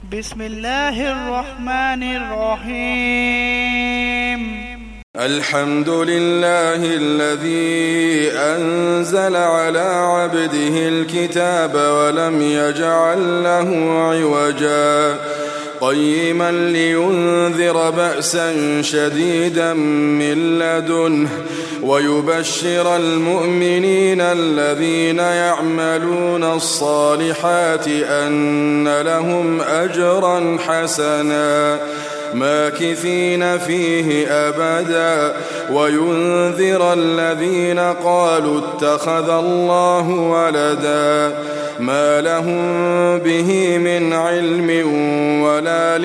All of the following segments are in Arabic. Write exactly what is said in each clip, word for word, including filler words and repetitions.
بسم الله الرحمن الرحيم. الحمد لله الذي أنزل على عبده الكتاب ولم يجعل له عوجا قيما لينذر بأسا شديدا من لدنه ويبشر المؤمنين الذين يعملون الصالحات أن لهم أجرا حسنا ماكثين فيه أبدا وينذر الذين قالوا اتخذ الله ولدا ما لهم به من علم ولا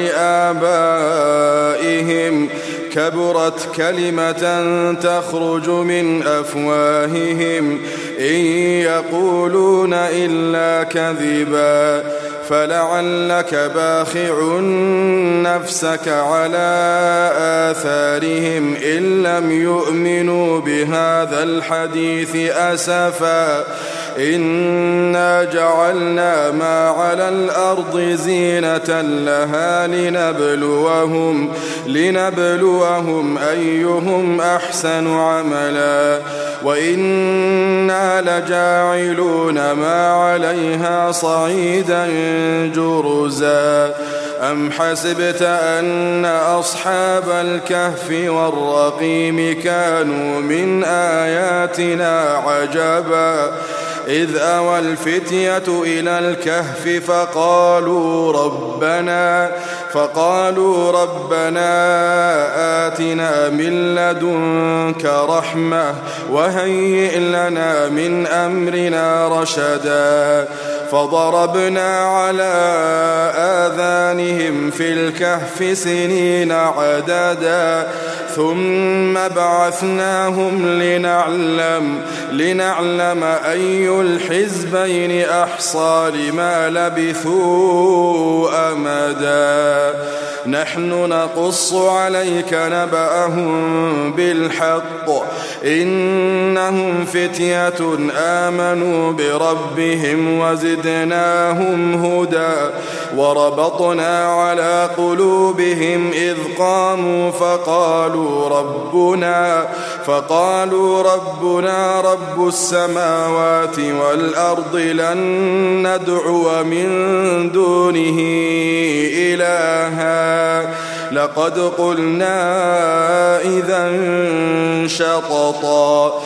لآبائهم كبرت كلمة تخرج من أفواههم إن يقولون إلا كذبا فلعلك باخع نفسك على آثارهم إن لم يؤمنوا بهذا الحديث أسفا إنا جعلنا ما على الأرض زينة لها لنبلوهم لنبلوهم أيهم أحسن عملا وإنا لجاعلون ما عليها صعيدا جرزا أم حسبت أن أصحاب الكهف والرقيم كانوا من آياتنا عجبا إذ أوى الفتية إلى الكهف فقالوا ربنا فقالوا ربنا آتنا من لدنك رحمة وهيئ لنا من أمرنا رشدا فضربنا على آذانهم في الكهف سنين عددا ثم بعثناهم لنعلم لنعلم أي الحزبين أحصى لما لبثوا أمدا نحن نقص عليك نبأهم بالحق إنهم فتية آمنوا بربهم وزدناهم هدى وربطنا على قلوبهم إذ قاموا فقالوا ربنا فقالوا ربنا رب السماوات والأرض لن ندعو من دونه إلها لقد قلنا إذا شططا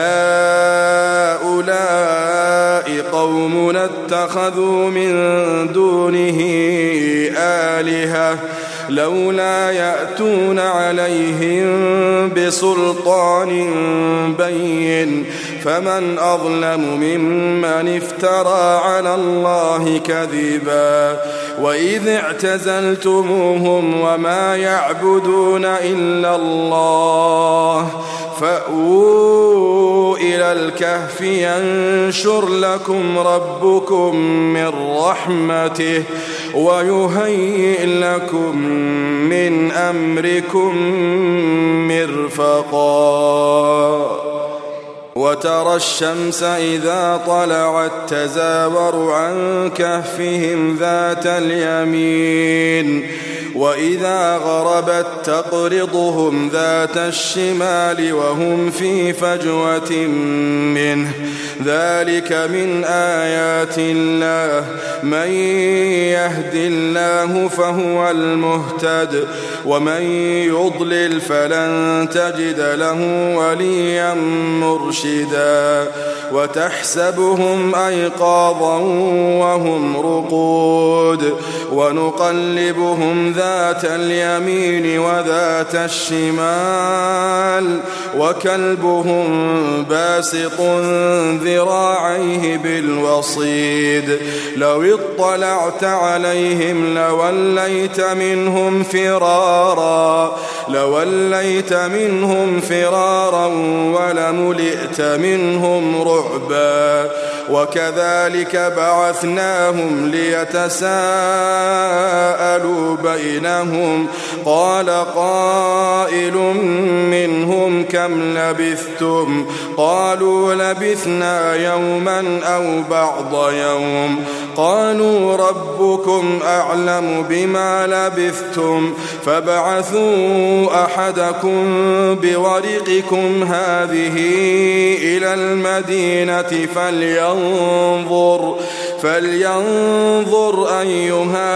هؤلاء قومنا اتخذوا من دونه آلهة لولا يأتون عليهم بسلطان بين فمن أظلم ممن افترى على الله كذبا وإذ اعتزلتموهم وما يعبدون إلا الله فأووا إلى الكهف ينشر لكم ربكم من رحمته ويهيئ لكم من أمركم مرفقا وترى الشمس إذا طلعت تزاور عن كهفهم ذات اليمين وإذا غربت تقرضهم ذات الشمال وهم في فجوة منه ذلك من آيات الله من يهد الله فهو المهتد ومن يضلل فلن تجد له وليا مرشدا وتحسبهم أيقاظا وهم رقود ونقلبهم ذات اليمين وذات الشمال وكلبهم باسط ذراعيه بالوصيد لو اطلعت عليهم لوليت منهم فرارا لوليت منهم فرارا ولملئت منهم رعبا وكذلك بعثناهم ليتساءلوا بينهم قال قائل منهم كم لبثتم قالوا لبثنا يوما أو بعض يوم قالوا ربكم أعلم بما لبثتم فابعثوا أحدكم بورقكم هذه إلى المدينة فلينظر فلينظر أيها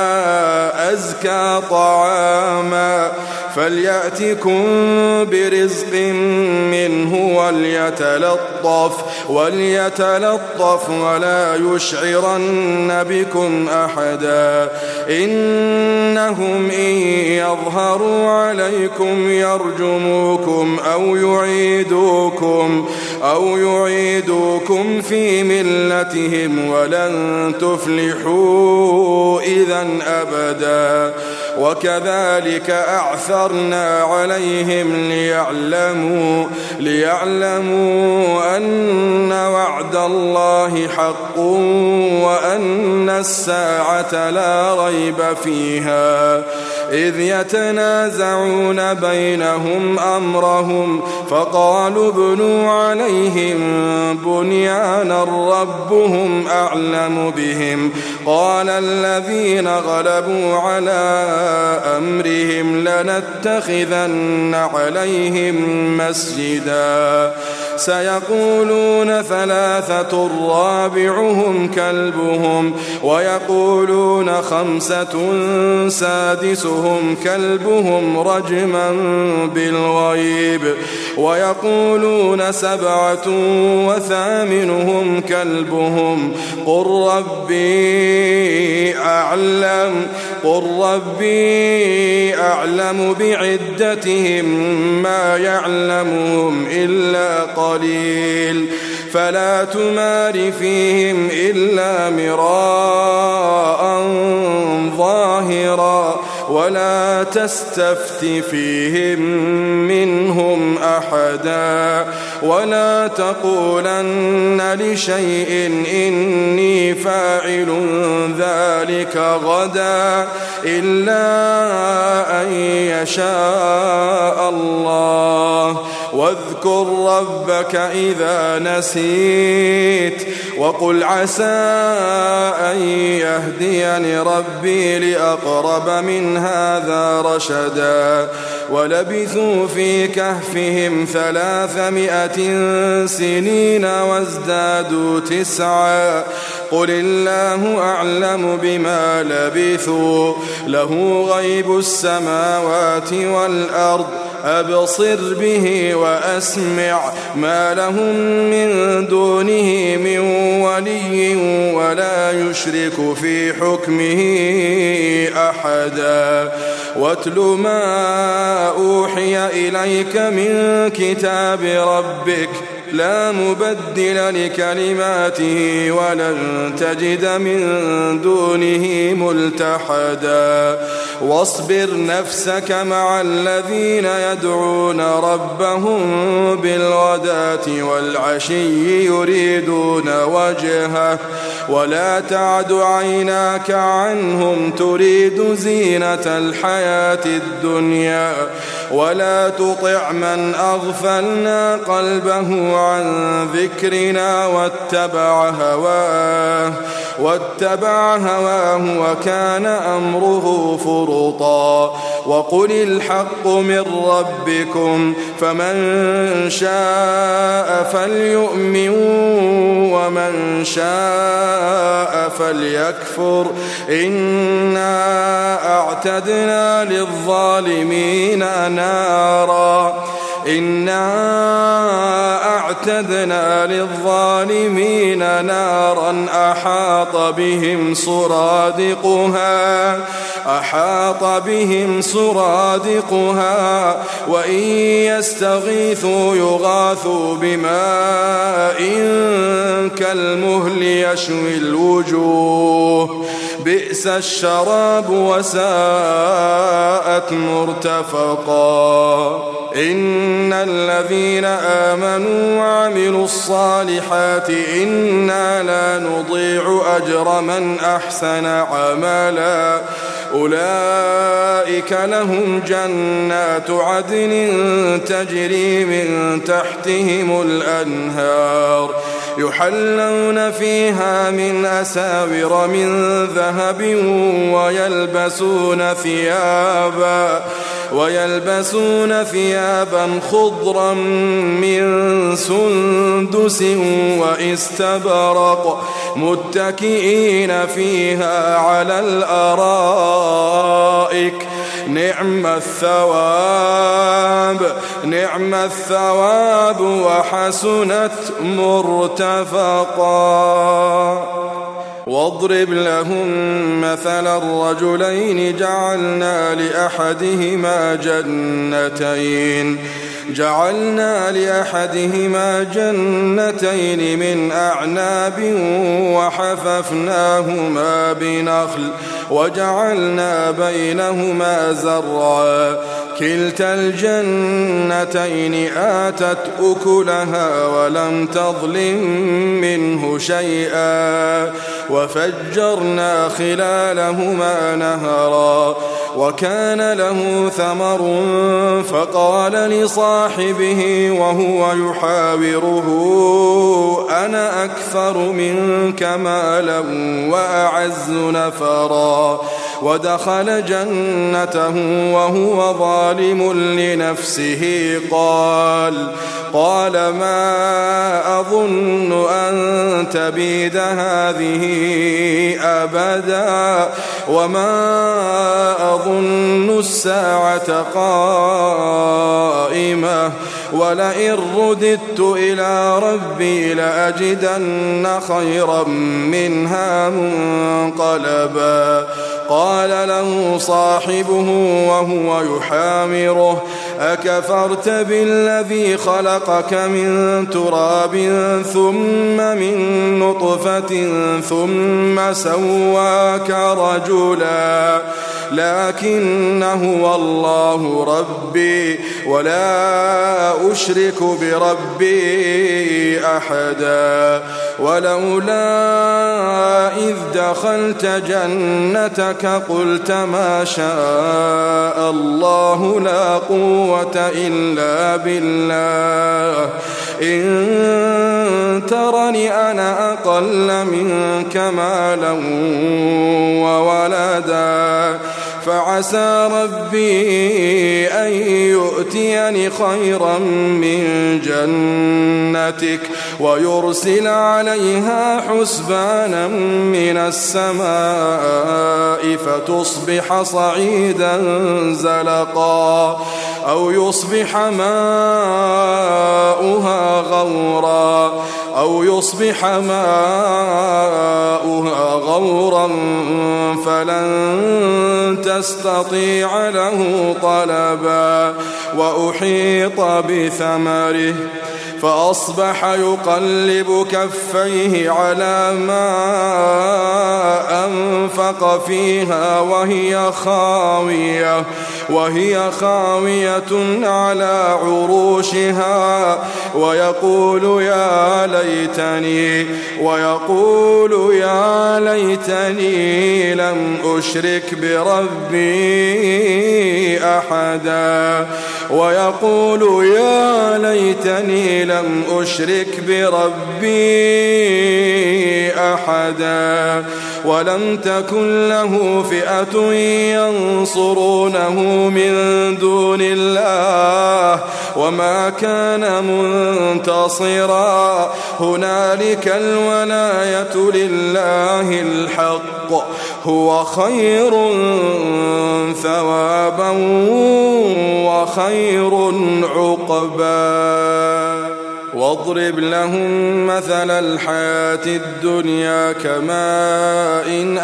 أزكى طعاما فليأتكم برزق منه وليتلطف وليتلطف ولا يشعرن بكم أحدا إنهم إن يظهروا عليكم يرجموكم أو يعيدوكم أو يعيدوكم في ملتهم ولن تفلحوا إذا أبدا وكذلك أعثرنا عليهم ليعلموا ليعلموا أن وعد الله حق وأن الساعة لا ريب فيها إذ يتنازعون بينهم أمرهم فقالوا ابنوا عليهم بنيانا ربهم أعلم بهم قال الذين غلبوا على أمرهم لنتخذن عليهم مسجدا سيقولون ثلاثة رابعهم كلبهم ويقولون خمسة سادسهم كلبهم رجما بالغيب ويقولون سبعة وثامنهم كلبهم قل ربي أعلم قل ربي أعلم بعدتهم ما يعلمهم إلا قليل فلا تمار فيهم إلا مراء ظاهرا ولا تستفت فيهم منهم أحدا ولا تقولن لشيء إني فاعل ذلك غدا إلا أن يشاء الله واذكر ربك إذا نسيت وقل عسى أن يهديني ربي لأقرب من هذا رشدا ولبثوا في كهفهم ثلاثمائة سنين وازدادوا تسعا قل الله أعلم بما لبثوا له غيب السماوات والأرض أبصر به وأسمع ما لهم من دونه من ولي ولا يشرك في حكمه أحدا واتل ما أوحي إليك من كتاب ربك لا مبدل لكلماته ولن تجد من دونه ملتحدا واصبر نفسك مع الذين يدعون ربهم بالغداة والعشي يريدون وجهه ولا تعد عيناك عنهم تريد زينة الحياة الدنيا ولا تطع من أغفلنا قلبه عن ذكرنا واتبع هواه واتبع هواه وكان أمره فرطا وقل الحق من ربكم فمن شاء فليؤمن ومن شاء فليكفر إنا أعتدنا للظالمين نارا إنا أعتدنا للظالمين نارا أحاط بهم سرادقها أحاط بهم سرادقها وإن يستغيثوا يغاثوا بماء كالمهل يشوي الوجوه بئس الشراب وساءت مرتفقا إن الذين آمنوا وعملوا الصالحات إنا لا نضيع أجر من أحسن عملا أولئك لهم جنات عدن تجري من تحتهم الأنهار يحلون فيها من أساور من ذهب ويلبسون ثيابا ويلبسون ثيابا خضرا من سندس واستبرق متكئين فيها على الأرائك نعم الثواب نعم الثواب وحسنت مرتفقا. واضرب لهم مثل الرجلين جعلنا لأحدهما جنتين جعلنا لأحدهما جنتين من أعناب وحففناهما بنخل وجعلنا بينهما زرعا كلتا الجنتين آتت أكلها ولم تظلم منه شيئا وفجرنا خلالهما نهرا وكان له ثمر فقال لصاحبه وهو يحاوره أنا أكثر منك مالا وأعز نفرا ودخل جنته وهو ظالم لنفسه قال قال ما أظن أن تبيد هذه أبدا وما أظن الساعة قائمة ولئن رددت إلى ربي لأجدن خيرا منها منقلبا. قال له صاحبه وهو يحامره أكفرت بالذي خلقك من تراب ثم من نطفة ثم سواك رجلا لكن هو الله ربي ولا أشرك بربي أحدا ولولا إذ دخلت جنتك قلت ما شاء الله لا قوة إلا بالله إن ترني أنا أقل منك مالا وولدا فعسى ربي أن يؤتيني خيرا من جنتك ويرسل عليها حسبانا من السماء فتصبح صعيدا زلقا أو يصبح ماؤها غورا أو يصبح ماؤها غورا فلن تستطيع له طلبا وأحيط بثمره فأصبح يقلب كفيه على ما أنفق فيها وهي خاوية وهي خاوية على عروشها ويقول يا ليتني ويقول يا ليتني لم أشرك بربي أحدا ويقول يا ليتني لم أشرك بربي أحدا ولم تكن له فئة ينصرونه من دون الله وما كان منتصرا هنالك الولاية لله الحق هو خير ثوابا وخير عقبا. واضرب لهم مثل الحياة الدنيا كماء إن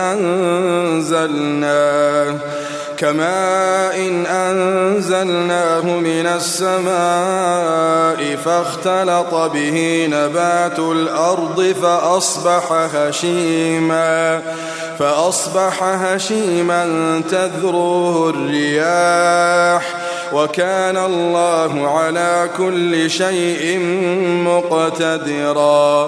أنزلناه كماء إن أنزلناه من السماء فاختلط به نبات الأرض فأصبح هشيما فأصبح هشيما تذروه الرياح وكان الله على كل شيء مقتدرا.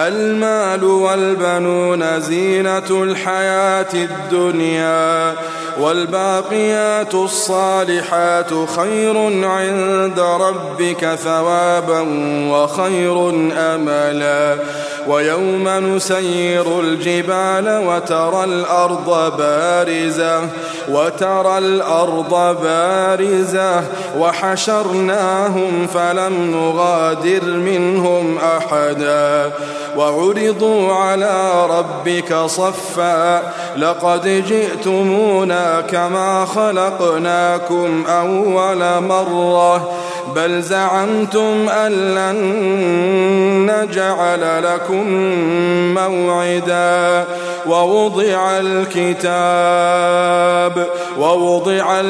المال والبنون زينة الحياة الدنيا والباقيات الصالحات خير عند ربك ثوابا وخير أملا ويوم نسير الجبال وترى الأرض بارزة وترى الأرض بارزة وحشرناهم فلم نغادر منهم أحدا وعرضوا على ربك صفا لقد جئتمونا كما خلقناكم أول مرة بل زعمتم أن لن نجعل لكم موعدا ووضع الكتاب ووضع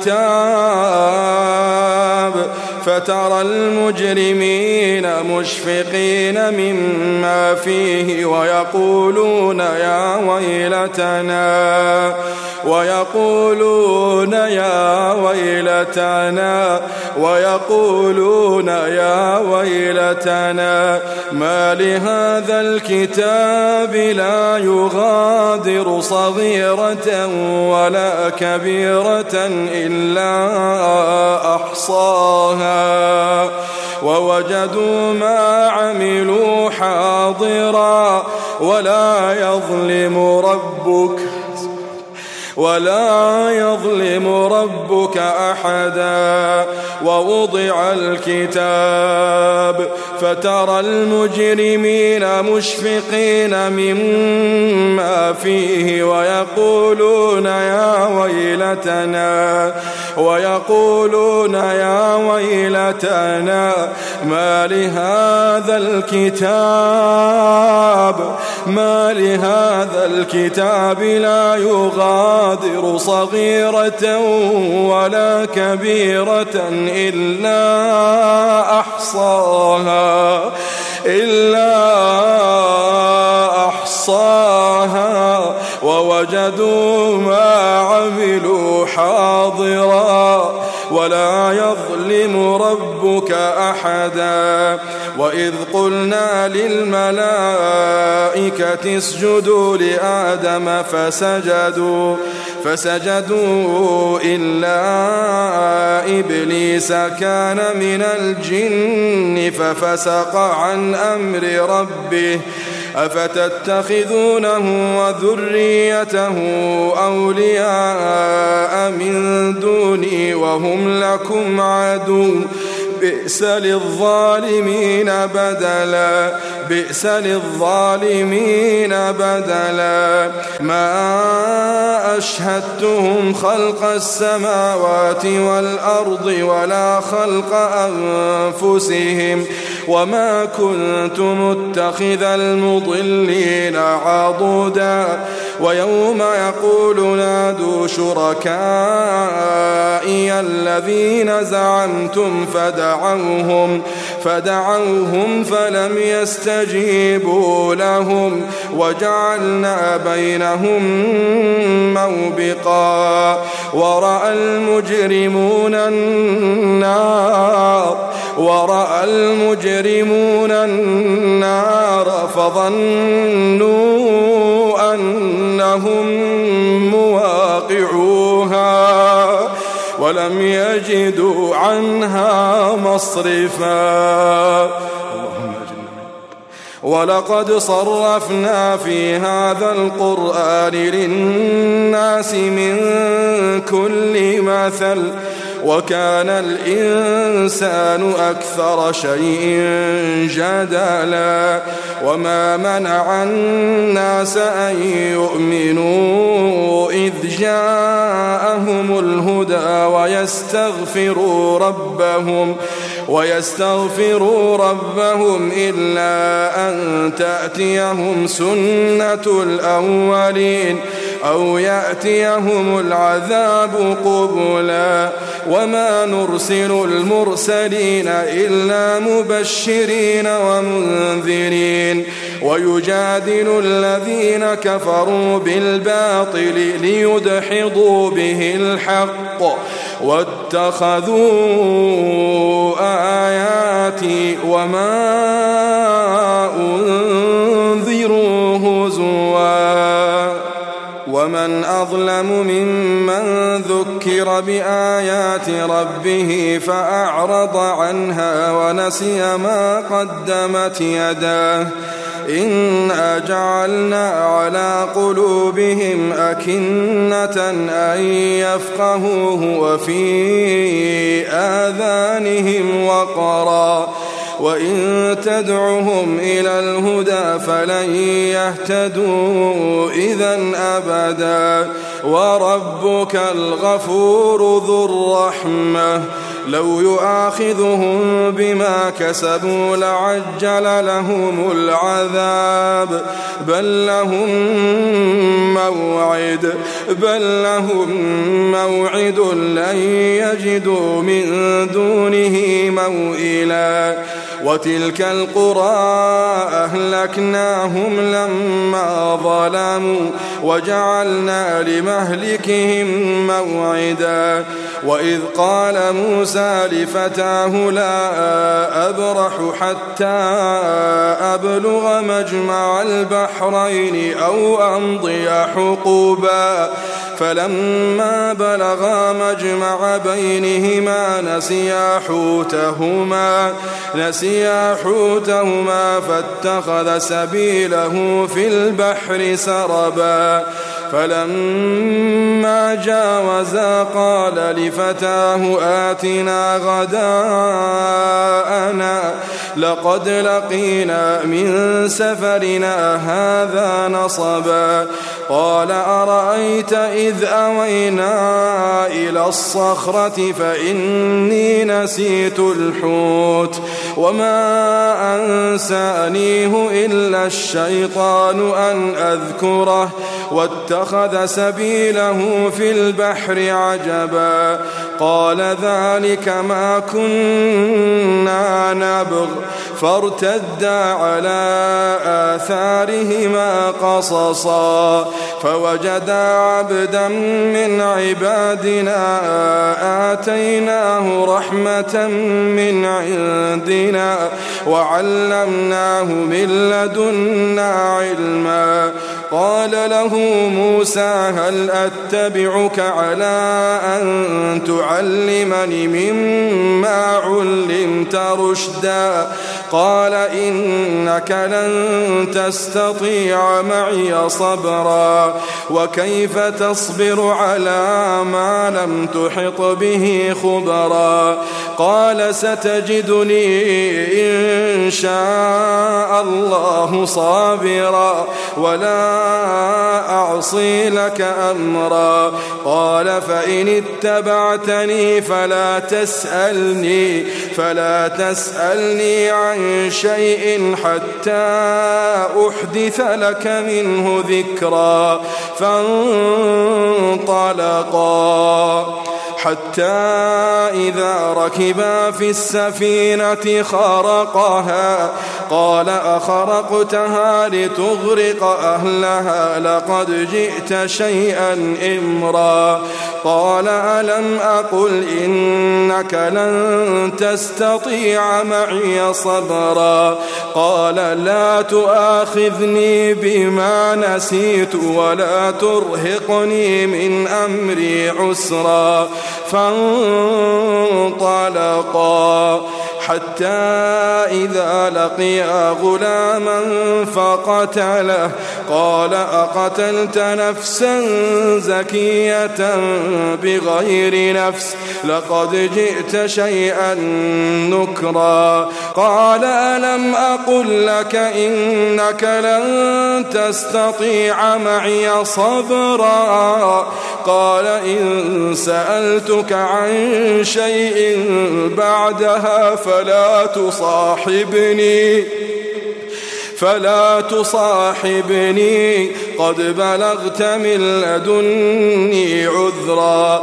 الكتاب فترى المجرمين مشفقين مما فيه ويقولون يا ويلتنا ويقولون يا ويلتنا ويقولون يا ويلتنا ما لهذا الكتاب لا يغادر صغيرة ولا كبيرة إلا أحصاها ووجدوا ما عملوا حاضرا ولا يظلم ربك ولا يظلم ربك أحدا ووضع الكتاب فترى المجرمين مشفقين مما فيه ويقولون يا ويلتنا ويقولون يا ويلتنا ما لهذا الكتاب ما لهذا الكتاب لا يغادر صغيرة ولا كبيرة إلا أحصاها إلا أحصاها ووجدوا ما عملوا حاضرا ولا يظلم ربك أحدا وإذ قلنا للملائكة اسجدوا لآدم فسجدوا فسجدوا إلا إبليس كان من الجن ففسق عن أمر ربه أفتتخذونه وذريته أولياء من دوني وهم لكم عدو بئس للظالمين بدلا بئس للظالمين بدلا ما أشهدتهم خلق السماوات والأرض ولا خلق أنفسهم وما كنت متخذ المضلين عضدا ويوم يقول نادوا شركائي الذين زعمتم فدعوهم فدعوهم فلم يستجيبوا لهم وجعلنا بينهم موبقا ورأى المجرمون النار ورأى المجرمون النار فظنوا أنهم مواقعوها ولم يجدوا عنها مصرفا ولقد صرفنا في هذا القرآن للناس من كل مثل وكان الإنسان أكثر شيء جدلا وما منع الناس أن يؤمنوا إذ جاءهم الهدى ويستغفروا ربهم ويستغفروا ربهم إلا أن تأتيهم سنة الأولين أو يأتيهم العذاب قبلا وما نرسل المرسلين إلا مبشرين ومنذرين ويجادل الذين كفروا بالباطل ليدحضوا به الحق واتخذوا آياتي وما أنذروا هزوا ومن أظلم ممن ذكر بآيات ربه فأعرض عنها ونسي ما قدمت يداه إنا جعلنا على قلوبهم أكنة أن يفقهوه وفي آذانهم وقرا وإن تدعهم إلى الهدى فلن يهتدوا إذن أبدا وربك الغفور ذو الرحمة لو يؤاخذهم بما كسبوا لعجل لهم العذاب بل لهم موعد بل لهم موعد لن يجدوا من دونه موئلا وتلك القرى أهلكناهم لما ظلموا وجعلنا لمهلكهم موعدا وإذ قال موسى لفتاه لا أبرح حتى أبلغ مجمع البحرين أو أمضي حقوبا فلما بلغا مجمع بينهما نسيا حوتهما نسيا حوتهما فاتخذ سبيله في البحر سربا فلما جاوزا قال لفتاه آتنا غداءنا لقد لقينا من سفرنا هذا نصبا قال أرأيت إذ أوينا إلى الصخرة فإني نسيت الحوت وما أنسانيه إلا الشيطان أن أذكره واتخذ سبيله في البحر عجبا قال ذلك ما كنا نبغ فارتدا على آثارهما قصصا فوجدا عبدا من عبادنا آتيناه رحمة من عندنا وعلمناه من لدنا علما قال له موسى هل أتبعك على أن تعلمني مما علمت رشدا قال إنك لن تستطيع معي صبرا وكيف تصبر على ما لم تحط به خبرا قال ستجدني إن شاء الله صابرا ولا أعصي لك أمرا قال فإن اتبعتني فلا تسألني فلا تسألني عن شيء حتى أحدث لك منه ذكرا فانطلقا حتى إذا ركبا في السفينة خرقها قال أخرقتها لتغرق أهلها لقد جئت شيئا إمرا قال ألم أقل إنك لن تستطيع معي صبرا قال لا تؤاخذني بما نسيت ولا ترهقني من أمري عسرا فانطلقا حتى إذا لقيا غلاما فقتله قال أقتلت نفسا زكية بغير نفس لقد جئت شيئا نكرا قال ألم أقل لك إنك لن تستطيع معي صبرا قال إن سألتك عن شيء بعدها فلا تصاحبني فلا تصاحبني قد بلغت من لدني عذرا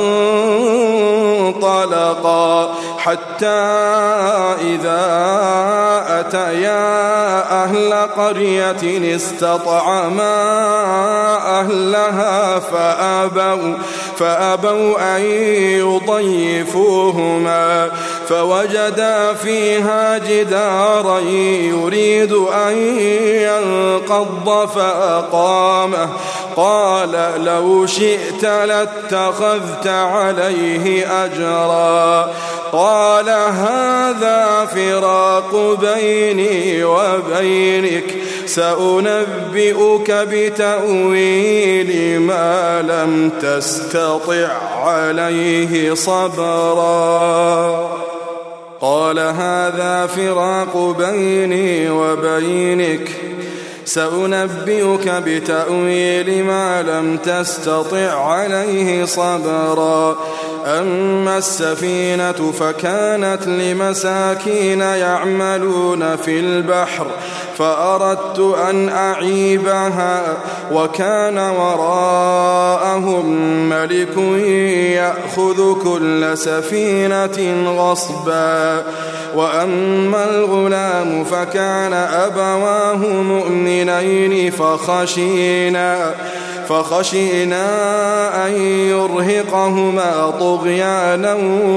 فانطلقا حتى إذا أتيا أهل قرية استطعما أهلها فأبوا, فأبوا أن يضيفوهما فوجدا فيها جدارا يريد أن ينقض فأقامه قال لو شئت لاتخذت عليه أجرا قال هذا فراق بيني وبينك سأنبئك بتأويل ما لم تستطع عليه صبرا قال هذا فراق بيني وبينك سأنبئك بتأويل ما لم تستطع عليه صبرا أما السفينة فكانت لمساكين يعملون في البحر فأردت أن أعيبها وكان وراءهم ملك يأخذ كل سفينة غصبا وأما الغلام فكان أبواه مؤمنين فخشينا فخشينا أن يرهقهما طغيانا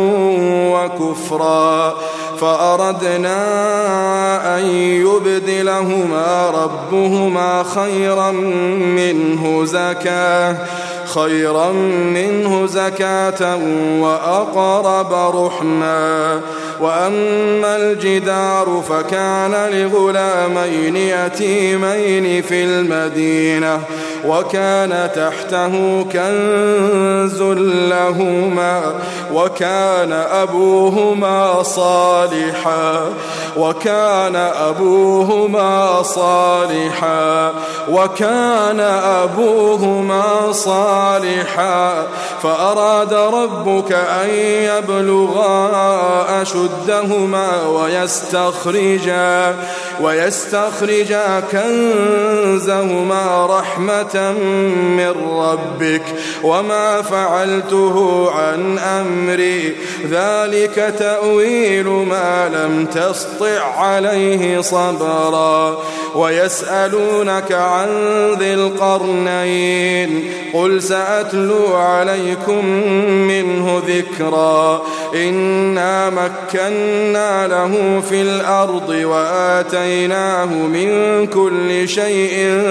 وكفرا فأردنا أن يبدلهما ربهما خيرا منه زكاة خيرا منه زكاة وأقرب رحما وأما الجدار فكان لغلامين يتيمين في المدينة وكان تحته كنز لهما وكان أبوهما صالحا وكان أبوهما صالحا وكان أبوهما صالحا فأراد ربك أن يبلغا أشدهما ويستخرجا ويستخرجا كنزهما رحمة من ربك وما فعلته عن أمري ذلك تأويل ما لم تسطع عليه صبرا ويسألونك عن ذي القرنين قل سأتلو عليكم منه ذكرا إنا مكنا له في الأرض وآتيناه من كل شيء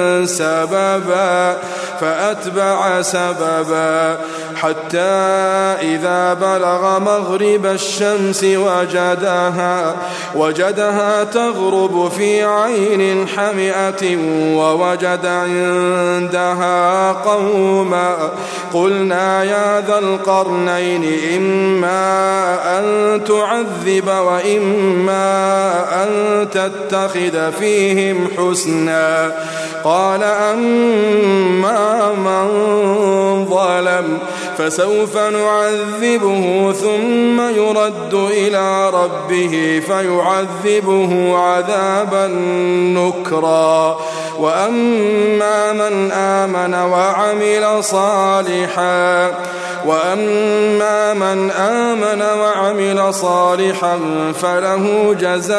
سببا فأتبع سببا حتى إذا بلغ مغرب الشمس وجدها وجدها تغرب في عين حمئة ووجد عندها قوما قلنا يا ذا القرنين إما أن تعذب وإما أن تتخذ فيهم حسنا قال أما من ظلم فسوف نعذبه ثم يرد إلى ربه فيعذبه عذابا نكرا وأما من آمن وعمل صالحا وأما من آمن وعمل صالحا فله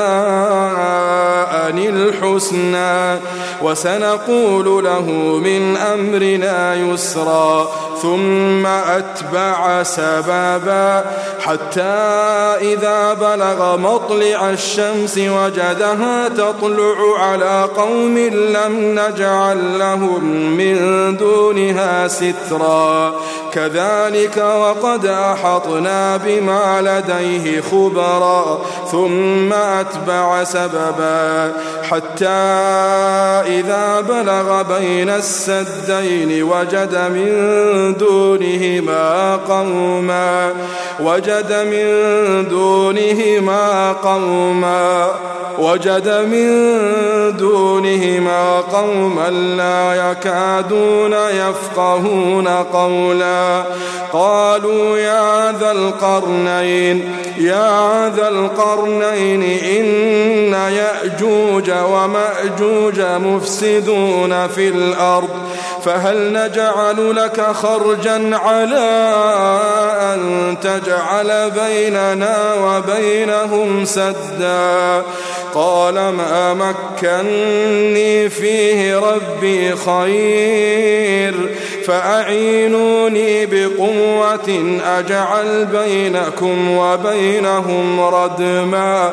جزاء الحسنى وسنقول له من أمرنا يسرا ثم أتبع سببا حتى إذا بلغ مطلع الشمس وجدها تطلع على قوم لم نجعل لهم من دونها سترا كذلك وقد أحطنا بما لديه خبرا ثم أتبع سببا حتى إذا بلغ بين السدين وجد من دونهما قوما وجد من دونهما قوما وجد من دونهما قوما لا يكادون يفقهون قولا قالوا يا ذا القرنين يا ذا القرنين إن يأجوج ومأجوج مفسدون في الأرض فهل نجعل لك خرجا على أن تجعل بيننا وبينهم سدا قال ما مكنني فيه ربي خير فأعينوني بقوة أجعل بينكم وبينهم ردما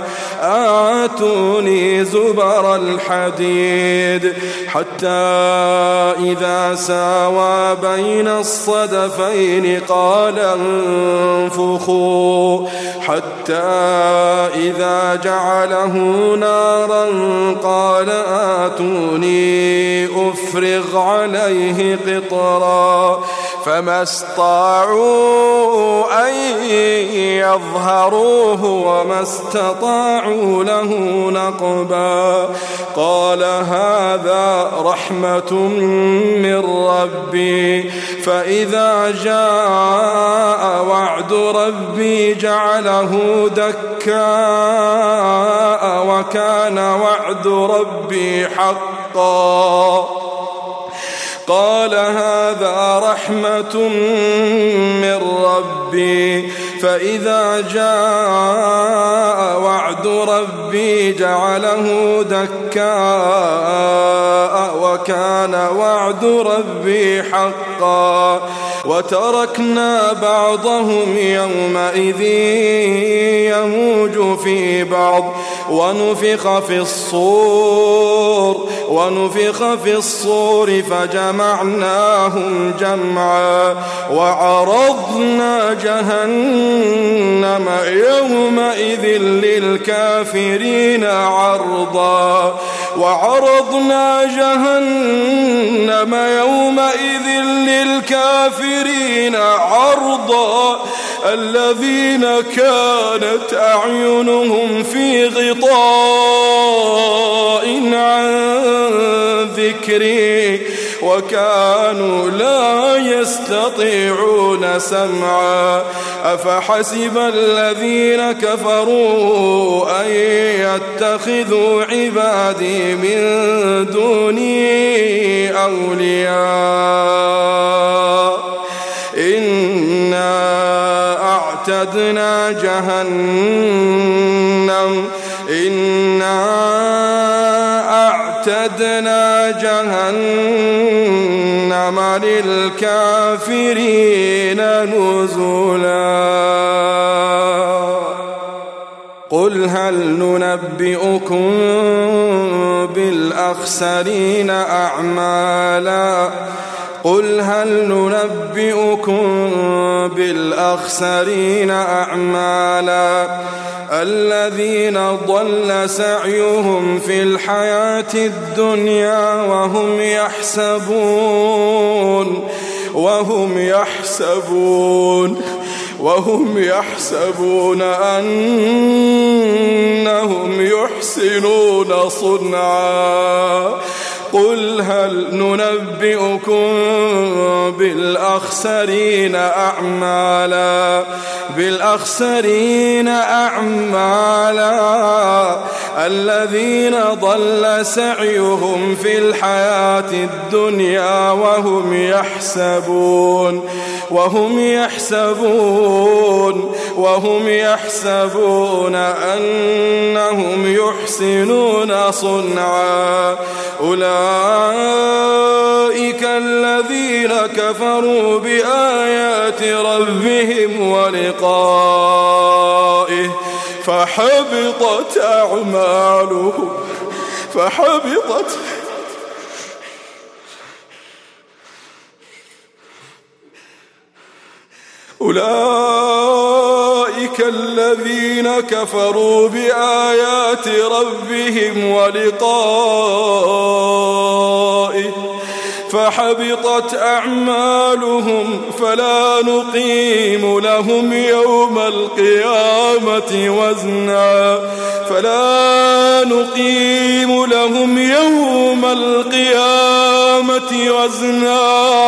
آتوني زبر الحديد حتى إذا ساوى بين الصدفين قال انفخوا حتى إذا جعله نارا قال آتوني أفرغ عليه قطرا فما استطاعوا أن يظهروه وما استطاعوا له نقبا قال هذا رحمة من ربي فإذا جاء وعد ربي جعله دكاء وكان وعد ربي حقا قال هذا رحمة من ربي فإذا جاء وعد ربي جعله دكاء وكان وعد ربي حقا وتركنا بعضهم يومئذ يموج في بعض ونفخ في الصور ونفخ في الصور فجمعناهم جمعا وعرضنا جهنم يومئذ للكافرين عرضا وعرضنا جهنم يومئذ للكافرين عرضا الذين كانت أعينهم في غطاء عن ذكري وكانوا لا يستطيعون سمعا أفحسب الذين كفروا أن يتخذوا عبادي من دوني أولياء إنا أعتدنا جهنم إنا أعتدنا جهنم للكافرين نزلا قل هل ننبئكم بالأخسرين أعمالا قل هل ننبئكم بالأخسرين أعمالا الذين ضل سعيهم في الحياة الدنيا وهم يحسبون وهم يحسبون وهم يحسبون أنهم يحسنون صنعا قل هل ننبئكم بالأخسرين أعمالا بالأخسرين أعمالا الذين ضل سعيهم في الحياة الدنيا وهم يحسبون وهم يحسبون وهم يحسبون أنهم يحسنون صنعا أولئك الذين كفروا بآيات ربهم ولقائه فحبطت أعمالهم فحبطت أولئك الذين كفروا بآيات ربهم ولقائه فحبطت أعمالهم فلا نقيم لهم يوم القيامة وزنا فلا نقيم لهم يوم القيامة وزنا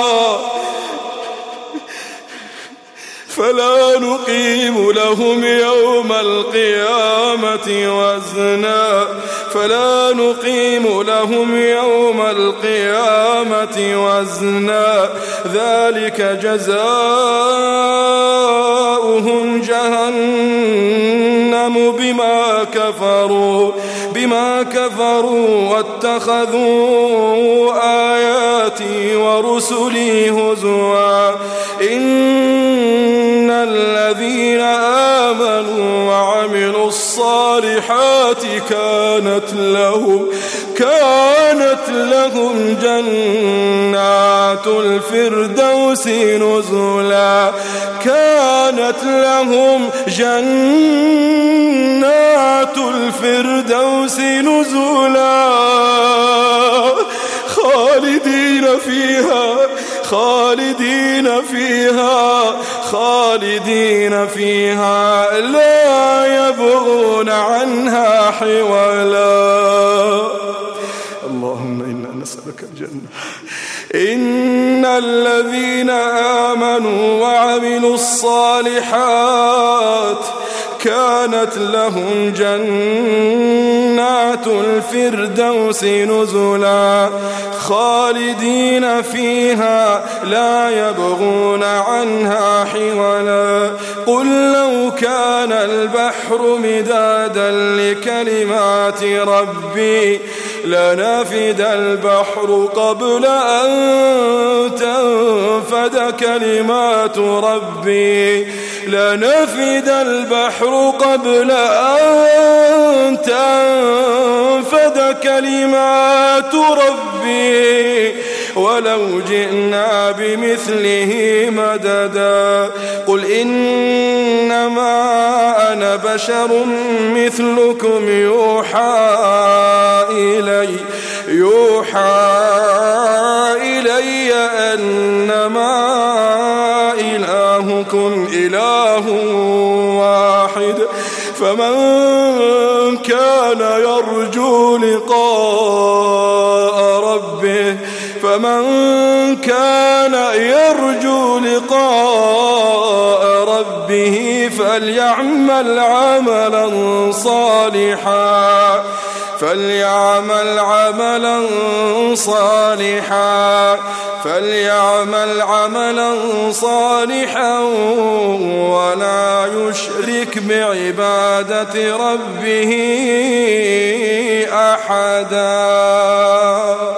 فلا نقيم لهم يوم القيامة وزنا فلا نقيم لهم يوم القيامة وزنا ذلك جزاؤهم جهنم بما كفروا بما فلما كفروا واتخذوا آياتي ورسلي هزوا إن الذين آمنوا وعملوا الصالحات كانت لهم كانت لهم جنات الفردوس نزلا كانت لهم جنات الفردوس نزلا خالدين فيها خالدين فيها خالدين فيها لا يبغون عنها حولا. اللهم إنا نسألك الجنة. إن الذين آمنوا وعملوا الصالحات كانت لهم جنات الفردوس نزلا خالدين فيها لا يبغون عنها حولا. قل لو كان البحر مدادا لكلمات ربي لنفد البحر قبل أن تنفد كلمات ربي لنفد البحر قبل أن تنفد كلمات ربي ولو جئنا بمثله مددا. قل إنما أنا بشر مثلكم يوحى إلي يوحى إلي أنما إلهكم إله واحد فمن كان يرجو لقاء ربه فمن كان يرجو لقاء ربه فليعمل عملا صالحا فليعمل عملا صالحا فليعمل عملا صالحا ولا يشرك بعبادة ربه أحدا.